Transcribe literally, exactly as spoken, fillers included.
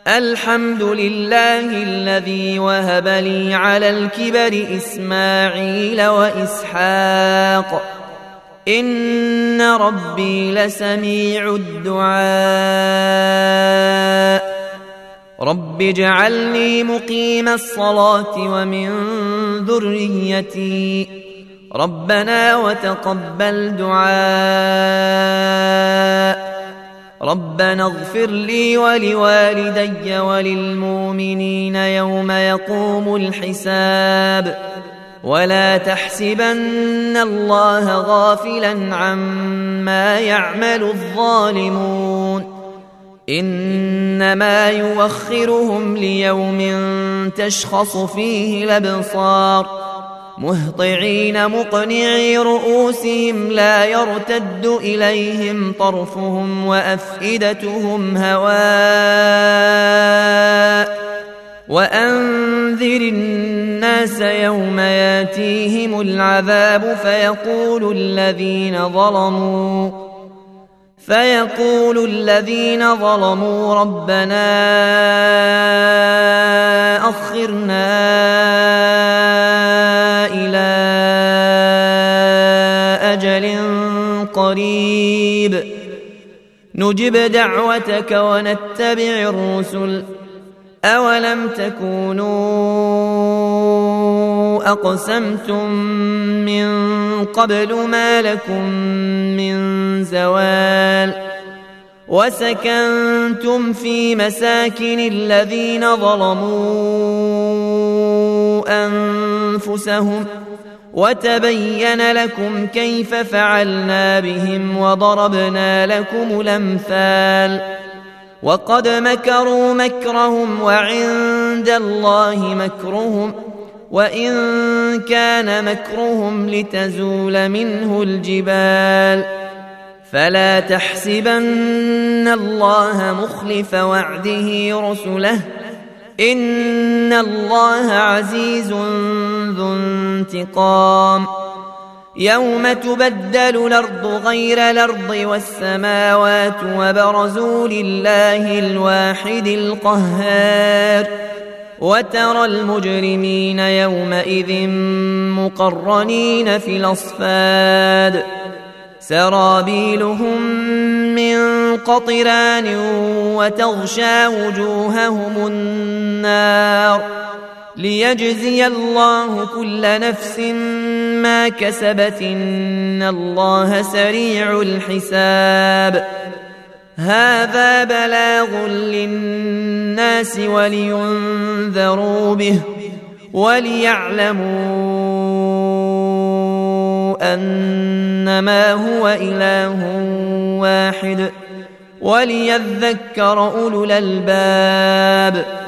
الحمد لله الذي وهب لي على الكبر إسماعيل وإسحاق إن ربي لسميع الدعاء رب اجعلني مقيم الصلاة ومن ذريتي ربنا وتقبل دعاء ربنا اغفر لي ولوالدي وللمؤمنين يوم يقوم الحساب ولا تحسبن الله غافلا عما يعمل الظالمون إنما يوخرهم ليوم تشخص فيه الأبصار مهطعين مقنعي رؤوسهم لا يرتد إليهم طرفهم وأفئدتهم هواء وأنذر الناس يوم ياتيهم العذاب فيقول الذين ظلموا فيقول الذين ظلموا ربنا أخرنا إلى أجل قريب نجب دعوتك ونتبع الرسل أولم تكونوا أقسمتم من قبل ما لكم من زوال وسكنتم في مساكن الذين ظلموا أنفسهم وتبين لكم كيف فعلنا بهم وضربنا لكم الأمثال وقد مكروا مكرهم وعند الله مكرهم وإن كان مكرهم لتزول منه الجبال فلا تحسبن الله مخلف وعده رسله إن الله عزيز ذو انتقام يوم تبدل الأرض غير الأرض والسماوات وبرزوا لله الواحد القهار وترى المجرمين يومئذ مقرنين في الأصفاد سرابيلهم من قطران وتغشى وجوههم النار ليجزي الله كل نفس ما كسبت إن الله سريع الحساب هذا بلاغ للناس ولينذروا به وليعلموا أنما هو إله واحد وليذكر أولو الألباب